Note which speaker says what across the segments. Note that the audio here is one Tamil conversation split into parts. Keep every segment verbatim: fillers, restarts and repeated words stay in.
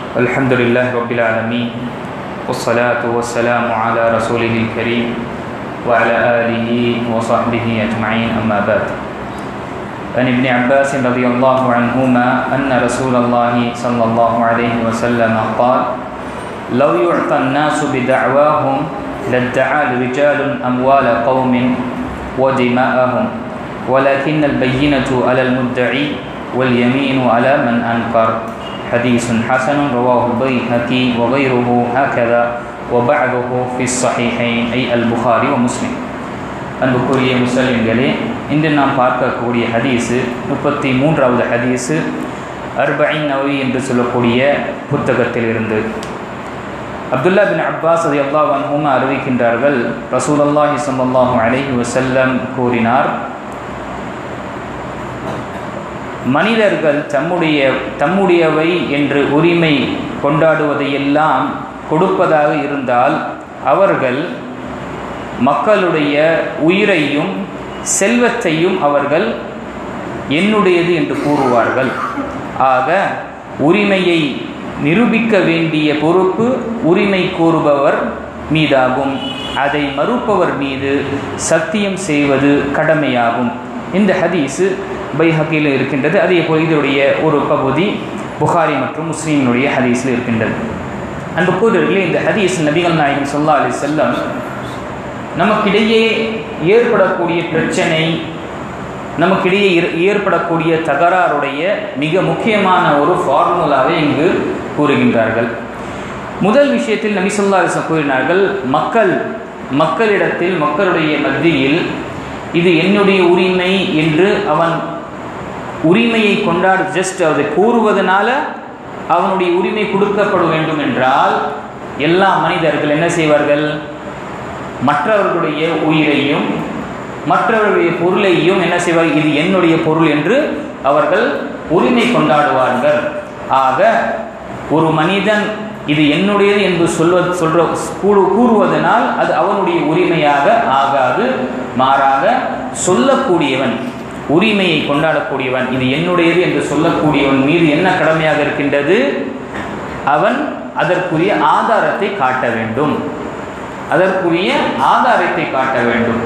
Speaker 1: الحمد لله رب العالمين والصلاة والسلام على رسوله الكريم وعلى آله وصحبه أجمعين أما بعد. عن ابن عباس رضي الله عنهما أن رسول الله صلى الله عليه وسلم قال: لو يعطى الناس بدعواهم لادعى رجال أموال قوم ودماءهم ولكن البينة على المدعي واليمين على من أنكر. حديث حسن رواه البيهقي وغيره هكذا وبعضه في الصحيحين أي البخاري ومسلم. அன்புக்குரிய முஸ்லிம்களே, இன்று நாம் பார்க்கக்கூடிய ஹதீஸு முப்பத்தி மூன்றாவது ஹதீஸு அர்பஈன் நவவி என்று சொல்லக்கூடிய புத்தகத்திலிருந்து. அப்துல்லா பின் அப்பாஸ் ரலியல்லாஹு அன்ஹுமா அறிவிக்கின்றார்கள், ரசூலுல்லாஹி ஸல்லல்லாஹு அலைஹி வஸல்லம் கூறினார், மனிதர்கள் தம்முடைய தம்முடையவை என்று உரிமை கொண்டாடுவதையெல்லாம் கொடுப்பதாக இருந்தால் அவர்கள் மக்களுடைய உயிரையும் செல்வத்தையும் அவர்கள் என்னுடையது என்று கூறுவார்கள். ஆக உரிமையை நிரூபிக்க வேண்டிய பொறுப்பு உரிமை கூறுபவர் மீதாகும். அதை மறுப்பவர் மீது சத்தியம் செய்வது கடமையாகும். இந்த ஹதீஸு பைஹக்கியில் இருக்கின்றது. அதே போல் இதனுடைய ஒரு பகுதி புகாரி மற்றும் முஸ்லீமினுடைய ஹதீஸில் இருக்கின்றது. அன்பு கூறுவர்களே, இந்த ஹதீஸ் நபிகள் நாயகம் ஸல்லல்லாஹு அலைஹி வஸல்லம் நமக்கிடையே ஏற்படக்கூடிய பிரச்சனை, நமக்கிடையே ஏற்படக்கூடிய தகராறுடைய மிக முக்கியமான ஒரு ஃபார்முலாவை இங்கு கூறுகின்றார்கள். முதல் விஷயத்தில் நபி ஸல்லல்லாஹு அலைஹி வஸல்லம் கூறினார்கள், மக்கள் மக்களிடத்தில் மக்களுடைய மத்தியில் இது என்னுடைய உரிமை என்று அவன் உரிமையை கொண்டாடு ஜஸ்ட் அதை கூறுவதனால அவனுடைய உரிமை கொடுக்கப்பட வேண்டும் என்றால் எல்லா மனிதர்கள் என்ன செய்வார்கள்? மற்றவர்களுடைய உயிரையும் மற்றவர்களுடைய பொருளையும் என்ன செய்வார்கள்? இது என்னுடைய பொருள் என்று அவர்கள் உரிமை கொண்டாடுவார்கள். ஆக ஒரு மனிதன் இது என்னுடையது என்று சொல்வது சொல்ற கூறுவதனால் அது அவனுடைய உரிமையாக ஆகாது. மாறாக சொல்லக்கூடியவன், உரிமையை கொண்டாடக்கூடியவன், இது என்னுடையது என்று சொல்லக்கூடியவன் மீது என்ன கடமையாக இருக்கின்றது? அவன் அதற்குரிய ஆதாரத்தை காட்ட வேண்டும். அதற்குரிய ஆதாரத்தை காட்ட வேண்டும்.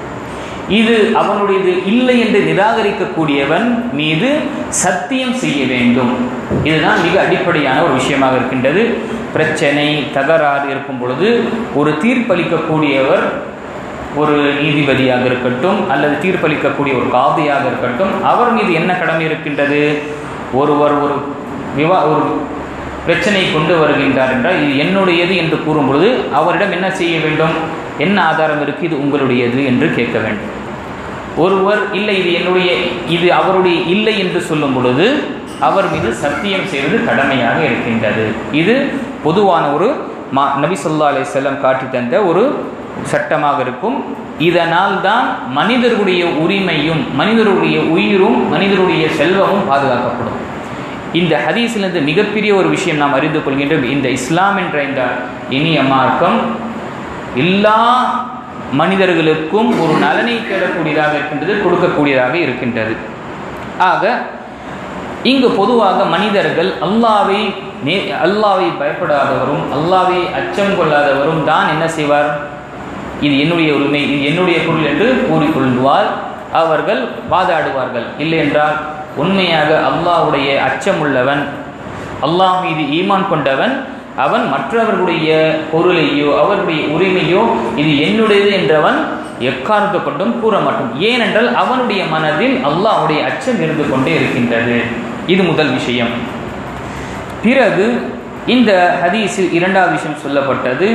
Speaker 1: இது அவனுடையது இல்லை என்று நிராகரிக்கக்கூடியவன் மீது சத்தியம் செய்ய வேண்டும். இதுதான் மிக அடிப்படையான ஒரு விஷயமாக இருக்கின்றது. பிரச்சனை தகராறு இருக்கும் பொழுது ஒரு தீர்ப்பளிக்கக்கூடியவர், ஒரு நீதிபதியாக இருக்கட்டும் அல்லது தீர்ப்பளிக்கக்கூடிய ஒரு காதியாக இருக்கட்டும், அவர் மீது என்ன கடமை இருக்கின்றது? ஒருவர் ஒரு விவா ஒரு பிரச்சனை கொண்டு வருகின்றார் என்றால் இது என்னுடையது என்று கூறும் பொழுது அவரிடம் என்ன செய்ய வேண்டும்? என்ன ஆதாரம் இருக்குது? இது உங்களுடையது என்று கேட்க வேண்டும். ஒருவர் இல்லை இது என்னுடைய இது அவருடைய இல்லை என்று சொல்லும் பொழுது அவர் மீது சத்தியம் செய்வது கடமையாக இருக்கின்றது. இது பொதுவான ஒரு மா நபி ஸல்லல்லாஹு அலைஹி வஸல்லம் காட்டி தந்த ஒரு சட்டமாக இருக்கும். இதனால் தான் மனிதர்களுடைய உரிமையும் மனிதருடைய உயிரும் மனிதருடைய செல்வமும் பாதுகாக்கப்படும். இந்த ஹதீஸிலிருந்து மிகப்பெரிய ஒரு விஷயம் நாம் அறிந்து கொள்கின்றோம். இந்த இஸ்லாம் என்ற இந்த இனிய மார்க்கம் எல்லா மனிதர்களுக்கும் ஒரு நலனை தேடக்கூடியதாக இருக்கின்றது, கொடுக்கக்கூடியதாக இருக்கின்றது. ஆக இங்கு பொதுவாக மனிதர்கள் அல்லாஹ்வை அல்லாஹ்வை பயப்படாதவரும் அல்லாஹ்வை அச்சம் கொள்ளாதவரும் தான் என்ன செய்வார்? இது என்னுடைய உரிமை, இது என்னுடைய பொருள் என்று கூறிக்கொள்வார். அவர்கள் வாதாடுவார்கள். இல்லை என்றால் உண்மையாக அல்லாஹ்வுடைய அச்சமுள்ளவன், அல்லாஹ் மீது ஈமான் கொண்டவன், அவன் மற்றவர்களுடைய பொருளையோ அவர்களுடைய உரிமையோ இது என்னுடையது என்றவன் எக்காரணத்தை கொண்டும் கூற மாட்டான். ஏனென்றால் அவனுடைய மனதில் அல்லாஹ்வுடைய அச்சம் இருந்து கொண்டே இருக்கின்றது. இது முதல் விஷயம். பிறகு இந்த ஹதீஸில் இரண்டாவது விஷயம் சொல்லப்பட்டது,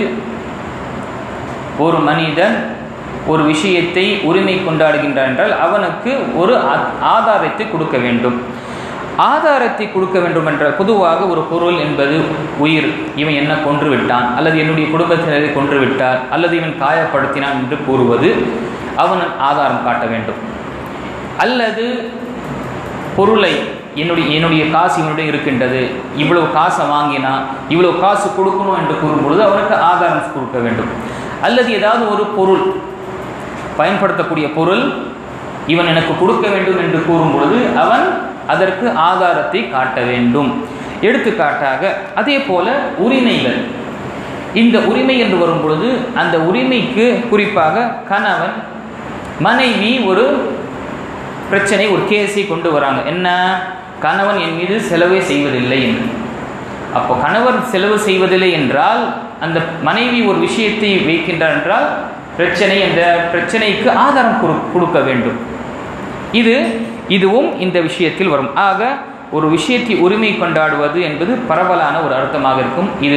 Speaker 1: ஒரு மனிதன் ஒரு விஷயத்தை உரிமை கொண்டாடுகின்றான் என்றால் அவனுக்கு ஒரு ஆதாரத்தை கொடுக்க வேண்டும். ஆதாரத்தை கொடுக்க வேண்டும் என்ற பொதுவாக ஒரு பொருள் என்பது உயிர், இவன் என்ன கொன்று விட்டான் அல்லது என்னுடைய குடும்பத்தினரை கொன்று விட்டார் அல்லது இவன் காயப்படுத்தினான் என்று கூறுவது அவன் ஆதாரம் காட்ட வேண்டும். அல்லது பொருளை என்னுடைய என்னுடைய காசு இவனுடைய இருக்கின்றது, இவ்வளவு காசை வாங்கினா இவ்வளவு காசு கொடுக்கணும் என்று கூறும்பொழுது அவனுக்கு ஆதாரம் கொடுக்க வேண்டும். அல்லது ஏதாவது ஒரு பொருள் பயன்படுத்தக்கூடிய பொருள் இவன் எனக்கு கொடுக்க வேண்டும் என்று கூறும் பொழுது அவன் அதற்கு ஆதாரத்தை காட்ட வேண்டும். எடுத்துக்காட்டாக அதே போல உரிமைகள், இந்த உரிமை என்று வரும் பொழுது அந்த உரிமைக்கு குறிப்பாக கணவன் மனைவி ஒரு பிரச்சனை, ஒரு கேஸை கொண்டு வராங்க. என்ன, கணவன் என் மீது செலவே செய்வதில்லை என்று. அப்போ கணவன் செலவு செய்வதில்லை என்றால் அந்த மனைவி ஒரு விஷயத்தை வைக்கின்றார் என்றால் பிரச்சனை, அந்த பிரச்சனைக்கு ஆதாரம் கொடுக்க வேண்டும். இது இதுவும் இந்த விஷயத்தில் வரும். ஆக ஒரு விஷயத்தை உரிமை கொண்டாடுவது என்பது பரவலான ஒரு அர்த்தமாக இருக்கும். இது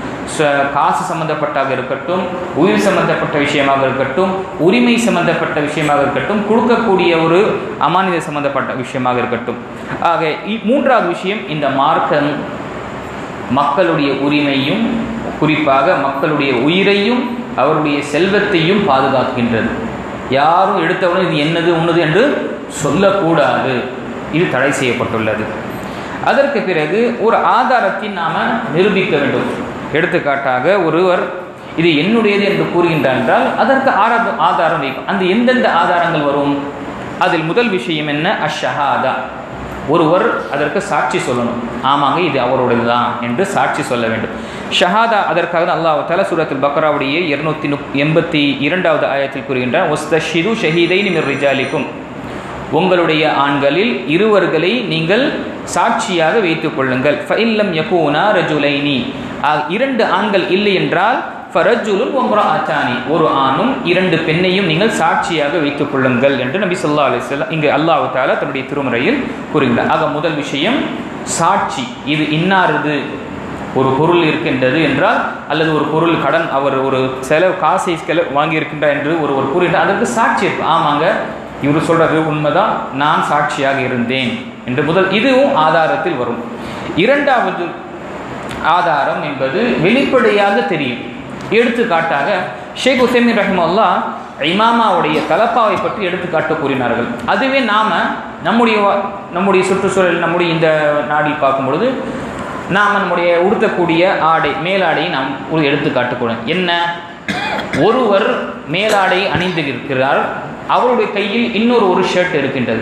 Speaker 1: காசு சம்பந்தப்பட்டாக இருக்கட்டும், உயிர் சம்பந்தப்பட்ட விஷயமாக இருக்கட்டும், உரிமை சம்பந்தப்பட்ட விஷயமாக இருக்கட்டும், கொடுக்கக்கூடிய ஒரு அமானித சம்பந்தப்பட்ட விஷயமாக இருக்கட்டும். ஆக மூன்றாவது விஷயம், இந்த மார்க்கம் மக்களுடைய உரிமையும் குறிப்பாக மக்களுடைய உயிரையும் அவருடைய செல்வத்தையும் பாதுகாக்கின்றது. யாரும் எடுத்தவுடன் இது என்னது உன்னது என்று சொல்லக்கூடாது, இது தடை செய்யப்பட்டுள்ளது. அதற்கு பிறகு ஒரு ஆதாரத்தை நாம் நிரூபிக்க வேண்டும். எடுத்துக்காட்டாக ஒருவர் இது என்னுடையது என்று கூறுகின்றார் என்றால் அதற்கு ஆதாரம் வைக்கும். அந்த எந்தெந்த ஆதாரங்கள் வரும்? அதில் முதல் விஷயம் என்ன? அஷ்ஷஹாதா. ஒருவர் அதற்கு சாட்சி சொல்லணும். ஆமாங்க இது அவருடையது தான் என்று சாட்சி சொல்ல வேண்டும். ஷஹாதா, அதற்காக அல்லாஹ் தஆலா சூரத்துல் பக்ராவுடைய இருநூத்தி எண்பத்தி இரண்டாவது ஆயத்தில் கூறுகின்றார், வஸ்தஷிது ஷஹீதைனி மிர் ரிஜாலிக்கும், உங்களுடைய ஆண்களில் இருவர்களை நீங்கள் சாட்சியாக வைத்துக் கொள்ளுங்கள். ஃபஇல்லம் யகூனா ரஜுலைனி, இரண்டு ஆண்கள் இல்லை என்றால் ஃபரஜுலுன் வம்ரஅத்தானி, ஒரு ஆணும் இரண்டு பெண்ணையும் நீங்கள் சாட்சியாக வைத்துக் கொள்ளுங்கள் என்று நபி ஸல்லல்லாஹு அலைஹி வஸல்லம் இங்கு அல்லாஹ் தஆலா தன்னுடைய திருமறையில் கூறுகிறார். ஆக முதல் விஷயம் சாட்சி. இது இன்னாரது ஒரு பொருள் இருக்கின்றது என்றால், அல்லது ஒரு பொருள் கடன் அவர் ஒரு செலவு காசை செலவு வாங்கியிருக்கின்றார் என்று ஒரு ஒரு கூறுகின்றார், அதற்கு சாட்சி இருக்கு. ஆமாங்க இவர் சொல்றது உண்மைதான், நான் சாட்சியாக இருந்தேன் என்று முதல், இதுவும் ஆதாரத்தில் வரும். இரண்டாவது ஆதாரம் என்பது வெளிப்படையாக தெரியும். எடுத்துக்காட்டாக ஷேக் உசைமின் ரஹிமஹுல்லாஹ் இமாமாவுடைய தலப்பாவை பற்றி எடுத்துக்காட்டு கூறினார்கள். அதுவே நாம நம்முடைய நம்முடைய சுற்றுச்சூழல், நம்முடைய இந்த நாடில் பார்க்கும் பொழுது நாம் நம்முடைய உடுத்தக்கூடிய ஆடை, மேலாடையை நாம் ஒரு எடுத்துக்காட்டு கூட என்ன, ஒருவர் மேலாடை அணிந்து இருக்கிறார், அவருடைய கையில் இன்னொரு ஒரு ஷர்ட் இருக்கின்றது.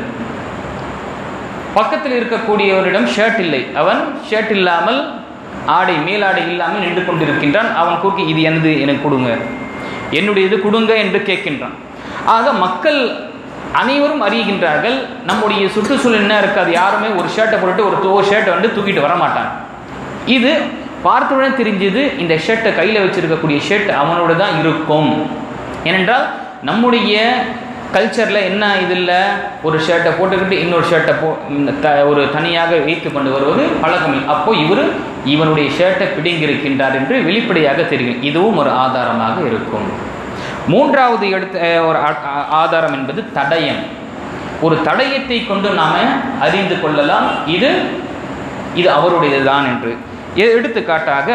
Speaker 1: பக்கத்தில் இருக்கக்கூடியவரிடம் ஷர்ட் இல்லை, அவன் ஷர்ட் இல்லாமல் ஆடை மேலாடை இல்லாமல் நின்று கொண்டிருக்கின்றான். அவன் கூக்கி இது எனது, எனக்கு கொடுங்க, என்னுடையது கொடுங்க என்று கேட்கின்றான். ஆக மக்கள் அனைவரும் அறிகின்றார்கள் நம்முடைய சுற்றுச்சூழல் என்ன இருக்காது, யாருமே ஒரு ஷர்ட்டை போட்டு ஒரு ஒரு ஷர்ட்டை வந்து தூக்கிட்டு வரமாட்டான். இது பார்த்தவுடன் தெரிஞ்சது இந்த ஷர்ட்டை கையில் வச்சிருக்கக்கூடிய ஷர்ட் அவனோட தான் இருக்கும். ஏனென்றால் நம்முடைய கல்ச்சரில் என்ன இதில் ஒரு ஷர்ட்டை போட்டுக்கிட்டு இன்னொரு ஷர்ட்டை போ ஒரு தனியாக வைத்து கொண்டு வருவது பழக்கம். அப்போ இவர் இவனுடைய ஷர்ட்டை பிடிங்கிருக்கின்றார் என்று வெளிப்படையாக தெரியும். இதுவும் ஒரு ஆதாரமாக இருக்கும். மூன்றாவது எடுத்த ஒரு ஆதாரம் என்பது தடயம். ஒரு தடயத்தை கொண்டு நாம் அறிந்து கொள்ளலாம் இது இது அவருடையது தான் என்று. எடுத்துக்காட்டாக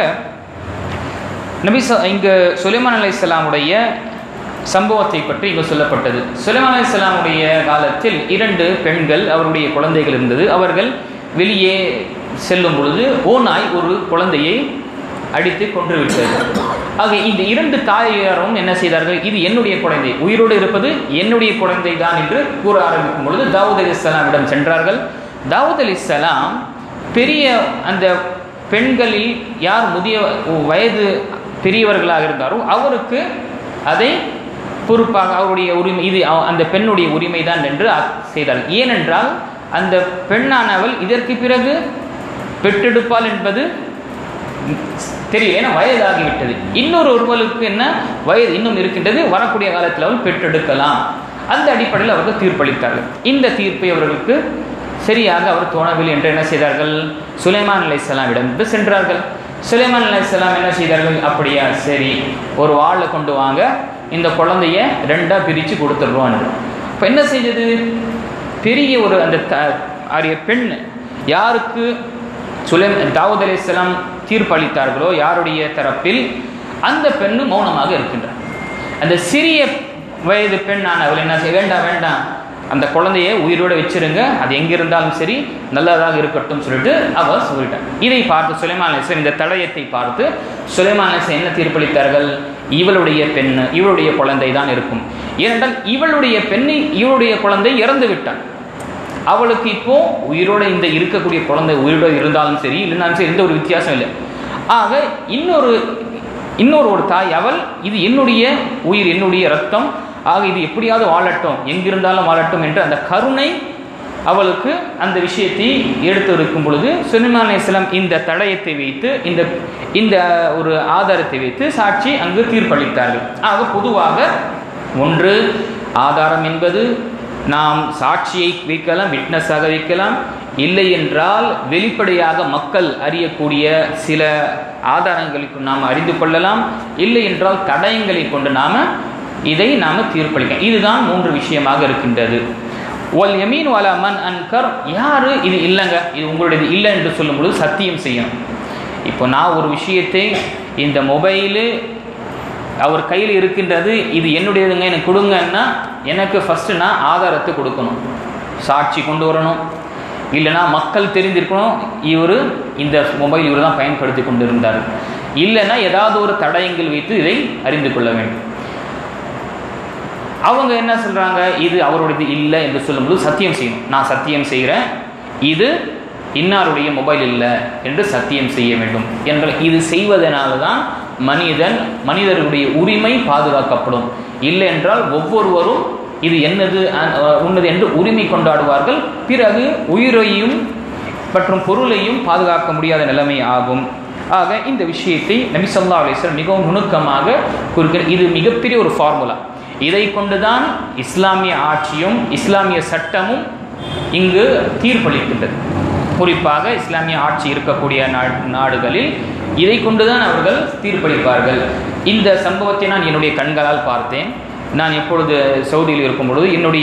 Speaker 1: நபி இங்கு சுலைமான் அலைஹிஸ்ஸலாமுடைய சம்பவத்தை பற்றி இங்கு சொல்லப்பட்டது. சுலைமான் அலைஹிஸ்ஸலாமுடைய காலத்தில் இரண்டு பெண்கள், அவருடைய குழந்தைகள் இருந்தது. அவர்கள் வெளியே செல்லும் பொழுது ஓநாய் ஒரு குழந்தையை அடித்து கொன்று விட்டது. ஆக இந்த இரண்டு தாயாரும் என்ன செய்தார்கள், இது என்னுடைய குழந்தை, உயிரோடு இருப்பது என்னுடைய குழந்தை தான் என்று கூற ஆரம்பிக்கும் பொழுது தாவூத் அலைஹிஸ்ஸலாமிடம் சென்றார்கள். தாவூத் அலைஹிஸ்ஸலாம் பெரிய அந்த பெண்களில் யார் முதிய வயது பெரியவர்களாக இருந்தாரோ அவருக்கு அதை பொறுப்பாக அவருடைய உரிமை, இது அந்த பெண்ணுடைய உரிமை தான் என்று செய்தார். ஏனென்றால் அந்த பெண்ணானவள் இதற்கு பிறகு பெற்றெடுப்பாள் என்பது தெரியும், ஏன்னா வயதாகிவிட்டது. இன்னொரு ஒருவருக்கு என்ன வயது இன்னும் இருக்கின்றது, வரக்கூடிய காலத்தில் அவள் பெற்றெடுக்கலாம். அந்த அடிப்படையில் அவர்கள் தீர்ப்பளித்தார்கள். இந்த தீர்ப்பை அவர்களுக்கு சரியாக அவர் தோணவில்லை என்று என்ன செய்தார்கள், சுலைமான் அலைஹிஸ்ஸலாமிடம் சென்றார்கள். சுலைமான் அலைஹிஸ்ஸலாம் என்ன செய்தார்கள், அப்படியா சரி ஒரு வாளை கொண்டு வாங்க, இந்த குழந்தைய ரெண்டாக பிரித்து கொடுத்துடுறோம். இப்போ என்ன செய்தது, பெரிய ஒரு அந்த அரிய பெண் யாருக்கு சுலை தாவூத் அலைஹிஸ்ஸலாம் தீர்ப்பளித்தார்களோ யாருடைய தரப்பில், அந்த பெண்ணு மௌனமாக இருக்கின்றார். அந்த சிறிய வயது பெண்ணான அவள் என்ன செய்ய, வேண்டாம் வேண்டாம் அந்த குழந்தைய உயிரோடு வச்சிருங்க, அது எங்கே இருந்தாலும் சரி நல்லதாக இருக்கட்டும் சொல்லிட்டு அவர் சொல்லிட்டார். இதை பார்த்து சுலைமான் அலைஹிஸ்ஸலாம் இந்த தடயத்தை பார்த்து சுலைமான் அலைஹிஸ்ஸலாம் என்ன தீர்ப்பளித்தார்கள், இவளுடைய பெண் இவளுடைய குழந்தை தான் இருக்கும். ஏனென்றால் இவளுடைய பெண்ணை இவளுடைய குழந்தை இறந்து விட்டான். அவளுக்கு இப்போ உயிரோட இந்த இருக்கக்கூடிய குழந்தை உயிரோட இருந்தாலும் சரி இல்லைனாலும் சரி எந்த ஒரு வித்தியாசம் இல்லை. ஆக இன்னொரு இன்னொரு ஒரு தாய் அவள் இது என்னுடைய உயிர், என்னுடைய ரத்தம், ஆக இது எப்படியாவது வாழட்டும், எங்கிருந்தாலும் வாழட்டும் என்ற அந்த கருணை அவளுக்கு அந்த விஷயத்தை எடுத்து இருக்கும் பொழுது சுலைமான் அலைஹிஸ்ஸலாம் இந்த தடயத்தை வைத்து இந்த இந்த ஒரு ஆதாரத்தை வைத்து சாட்சி அங்கு தீர்ப்பளித்தார்கள். ஆக பொதுவாக ஒன்று ஆதாரம் என்பது நாம் சாட்சியை வைக்கலாம், விட்னஸாக வைக்கலாம், இல்லை என்றால் வெளிப்படையாக மக்கள் அறியக்கூடிய சில ஆதாரங்களை நாம் அறிந்து கொள்ளலாம், இல்லை என்றால் தடயங்களை கொண்டு நாம் இதை நாம் தீர்ப்பளிக்கலாம். இதுதான் மூன்று விஷயமாக இருக்கின்றது. ஒல் யமீன் வலா மன் அன்கர், யாரு இது இல்லைங்க இது உங்களுடையது இல்லை என்று சொல்லும் பொழுது சத்தியம் செய்யணும். இப்போ நான் ஒரு விஷயத்தை இந்த மொபைலு அவர் கையில் இருக்கின்றது இது என்னுடையதுங்க எனக்கு கொடுங்கன்னா எனக்கு ஃபஸ்ட்டு நான் ஆதாரத்தை கொடுக்கணும், சாட்சி கொண்டு வரணும், இல்லைனா மக்கள் தெரிந்திருக்கணும் இவர் இந்த மொபைல் இவர் தான் பயன்படுத்தி கொண்டு இருந்தார், இல்லைன்னா ஏதாவது ஒரு தடயங்கள் வைத்து இதை அறிந்து கொள்ள வேண்டும். அவங்க என்ன சொல்கிறாங்க, இது அவருடையது இல்லை என்று சொல்லும்போது சத்தியம் செய்யணும். நான் சத்தியம் செய்கிறேன் இது இன்னாருடைய மொபைல் இல்லை என்று சத்தியம் செய்ய வேண்டும் என்ற இது செய்வதனால தான் மனிதன் மனிதர்களுடைய உரிமை பாதுகாக்கப்படும். இல்லை என்றால் ஒவ்வொருவரும் இது என்னது உன்னது என்று உரிமை கொண்டாடுவார்கள். பிறகு உயிரையும் மற்றும் பொருளையும் பாதுகாக்க முடியாத நிலைமை ஆகும். ஆக இந்த விஷயத்தை நபி ஸல்லல்லாஹு அலைஹி வஸல்லம் மிகவும் நுணுக்கமாக கூறுகிறார். இது மிகப்பெரிய ஒரு ஃபார்முலா. இதை கொண்டுதான் இஸ்லாமிய ஆட்சியும் இஸ்லாமிய சட்டமும் இங்கு தீர்ப்பளிக்கின்றது. குறிப்பாக இஸ்லாமிய ஆட்சி இருக்கக்கூடிய நாடுகளில் இதை கொண்டுதான் அவர்கள் தீர்ப்பளிப்பார்கள். இந்த சம்பவத்தை நான் என்னுடைய கண்களால் பார்த்தேன். நான் எப்பொழுது சவுதியில் இருக்கும் பொழுது என்னுடைய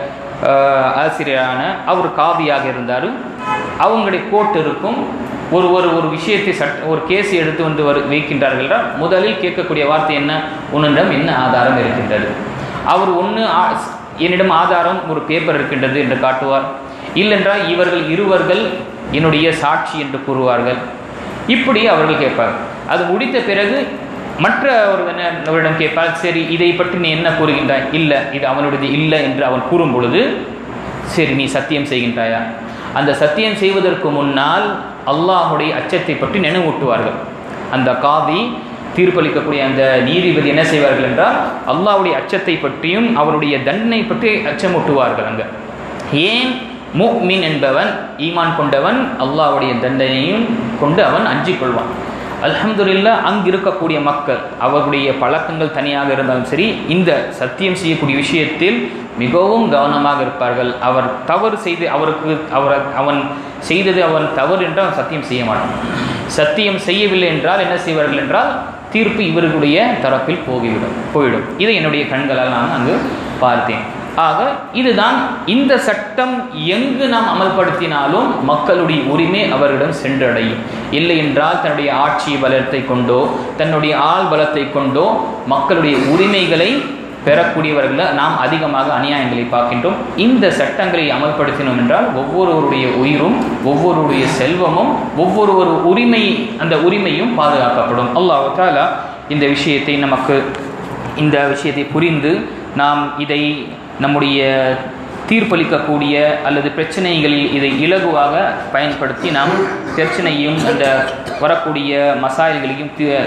Speaker 1: ஆசிரியரான அவர் காதியாக இருந்தார். அவங்களுடைய கோர்ட் இருக்கும். ஒரு ஒரு ஒரு விஷயத்தை சட்ட ஒரு கேஸ் எடுத்து வந்து வரு வைக்கின்றார்கள் என்றால் முதலில் கேட்கக்கூடிய வார்த்தை என்ன, உன்னிடம் என்ன ஆதாரம் இருக்கின்றது. அவர் ஒன்று என்னிடம் ஆதாரம் ஒரு பேப்பர் இருக்கின்றது என்று காட்டுவார், இல்லென்றால் இவர்கள் இருவர்கள் என்னுடைய சாட்சி என்று கூறுவார்கள். இப்படி அவர்கள் கேட்பார். அது முடித்த பிறகு மற்ற ஒருவரிடம் கேட்பார், சரி இதை பற்றி நீ என்ன கூறுகின்றாய், இல்லை இது அவனுடையது இல்லை என்று அவன் கூறும் பொழுது சரி நீ சத்தியம் செய்கின்றாயா. அந்த சத்தியம் செய்வதற்கு முன்னால் அல்லாஹுடைய அச்சத்தை பற்றி நினைவூட்டுவார்கள். அந்த காதி தீர்ப்பளிக்கக்கூடிய அந்த நீதிபதி என்ன செய்வார்கள் என்றால் அல்லாஹ்வுடைய அச்சத்தை பற்றியும் அவருடைய தண்டனை பற்றி அச்சமூட்டுவார்கள். அங்கே ஏன் முஃமின் என்பவன் ஈமான் கொண்டவன் அல்லாஹ்வுடைய தண்டனையும் கொண்டு அவன் அஞ்சிக் கொள்வான். அல்ஹம்துலில்லாஹ் அங்கு இருக்கக்கூடிய மக்கள் அவர்களுடைய பழக்கங்கள் தனியாக இருந்தாலும் சரி இந்த சத்தியம் செய்யக்கூடிய விஷயத்தில் மிகவும் கவனமாக இருப்பார்கள். அவர் தவறு செய்து அவருக்கு அவர் அவன் செய்தது அவன் தவறு என்றால் அவன் சத்தியம் செய்ய மாட்டான். சத்தியம் செய்யவில்லை என்றால் என்ன செய்வார்கள் என்றால் தீர்ப்பு இவர்களுடைய தரப்பில் போகிவிடும் போயிடும். இதை என்னுடைய கண்களால் நான் அங்கு பார்த்தேன். ஆக இதுதான் இந்த சட்டம் எங்கு நாம் அமல்படுத்தினாலும் மக்களுடைய உரிமை அவர்களிடம் சென்றடையும். இல்லை என்றால் தன்னுடைய ஆட்சி பலத்தை கொண்டோ தன்னுடைய ஆள் பலத்தை கொண்டோ மக்களுடைய உரிமைகளை பெறக்கூடியவர்களை நாம் அதிகமாக அநியாயங்களை பார்க்கின்றோம். இந்த சட்டங்களை அமல்படுத்தினோம் என்றால் ஒவ்வொருவருடைய உயிரும் ஒவ்வொருடைய செல்வமும் ஒவ்வொரு உரிமை அந்த உரிமையும் பாதுகாக்கப்படும். அல்லாஹ் தஆலா இந்த விஷயத்தை நமக்கு இந்த விஷயத்தை புரிந்து நாம் இதை நம்முடைய தீர்ப்பளிக்கக்கூடிய அல்லது பிரச்சனைகளில் இதை இலகுவாக பயன்படுத்தி நாம் பிரச்சனையும் அந்த வரக்கூடிய மசாயல்களையும்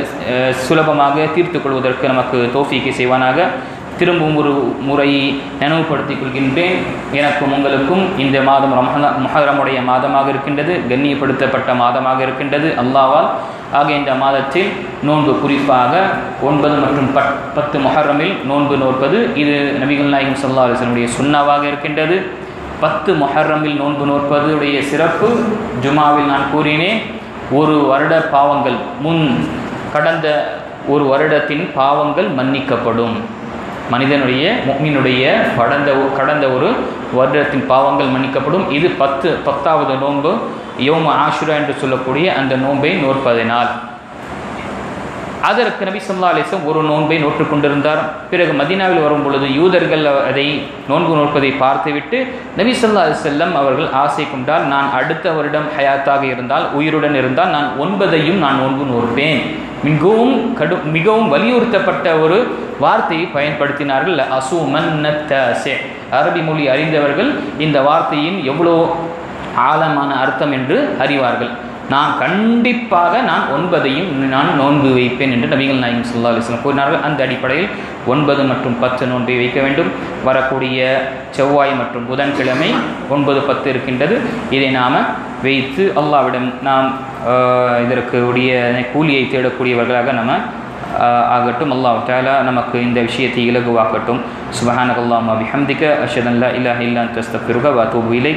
Speaker 1: சுலபமாக தீர்த்து கொள்வதற்கு நமக்கு தௌஃபீக்கை செய்வானாக. திரும்பவும் ஒரு முறை நினைவுபடுத்திக் கொள்கின்றேன். எனக்கும் உங்களுக்கும் இந்த மாதம் ரமஹான் முஹர்ரமுடைய மாதமாக இருக்கின்றது, கண்ணியப்படுத்தப்பட்ட மாதமாக இருக்கின்றது அல்லாஹ்வால். ஆக இந்த மாதத்தில் நோன்பு குறிப்பாக ஒன்பது மற்றும் பத் பத்து முஹர்ரமில் நோன்பு நோற்பது இது நபிகள் நாயகம் ஸல்லல்லாஹு அலைஹி வஸல்லம் உடைய சுன்னாவாக இருக்கின்றது. பத்து முஹர்ரமில் நோன்பு நோற்பதுடைய சிறப்பு ஜுமாவில் நான் கூறினேன். ஒரு வருட பாவங்கள் முன் கடந்த ஒரு வருடத்தின் பாவங்கள் மன்னிக்கப்படும். மனிதனுடைய முஃமினுடைய கடந்த கடந்த ஒரு வருடத்தின் பாவங்கள் மன்னிக்கப்படும். இது பத்து பத்தாவது நோன்பு யௌம ஆஷுரா என்று சொல்லக்கூடிய அந்த நோன்பை நோற்பதனால். அதற்கு நபி ஸல்லல்லாஹு அலைஹி வஸல்லம் ஒரு நோன்பை நோற்று கொண்டிருந்தார். பிறகு மதீனாவில் வரும் பொழுது யூதர்கள் அதை நோன்பு நோற்பதை பார்த்துவிட்டு நபி ஸல்லல்லாஹு அலைஹி வஸல்லம் அவர்கள் ஆசை கொண்டால் நான் அடுத்த வருடம் ஹயாத்தாக இருந்தால் உயிருடன் இருந்தால் நான் ஒன்பதையும் நான் நோன்பு நோற்பேன். மிகவும் கடு மிகவும் வலியுறுத்தப்பட்ட ஒரு வார்த்தையை பயன்படுத்தினார்கள், அசூமன் நத்தாஸே, அரபி மொழி அறிந்தவர்கள் இந்த வார்த்தையின் எவ்வளோ ஆழமான அர்த்தம் என்று அறிவார்கள். நான் கண்டிப்பாக நான் ஒன்பதையும் நான் நோன்பு வைப்பேன் என்று நபிகள் நாயகம் ஸல்லல்லாஹு அலைஹி வஸல்லம் கூறினார்கள். அந்த அடிப்படையில் ஒன்பது மற்றும் பத்து நோன்பை வைக்க வேண்டும். வரக்கூடிய செவ்வாய் மற்றும் புதன்கிழமை ஒன்பது பத்து இருக்கின்றது. இதை நாம் வைத்து அல்லாஹ்விடம் நாம் இதற்கு உடைய கூலியை தேடக்கூடியவர்களாக நம்ம ஆகட்டும். அல்லாஹ் தஆலா நமக்கு இந்த விஷயத்தை இலகுவாக்கட்டும். சுப்ஹானல்லாஹி வ பிஹம்திக அஷ்ஹது அன் லா இலாஹா இல்லா அன்த அஸ்தக்ஃபிருக வ அத்தூபு இலைக்.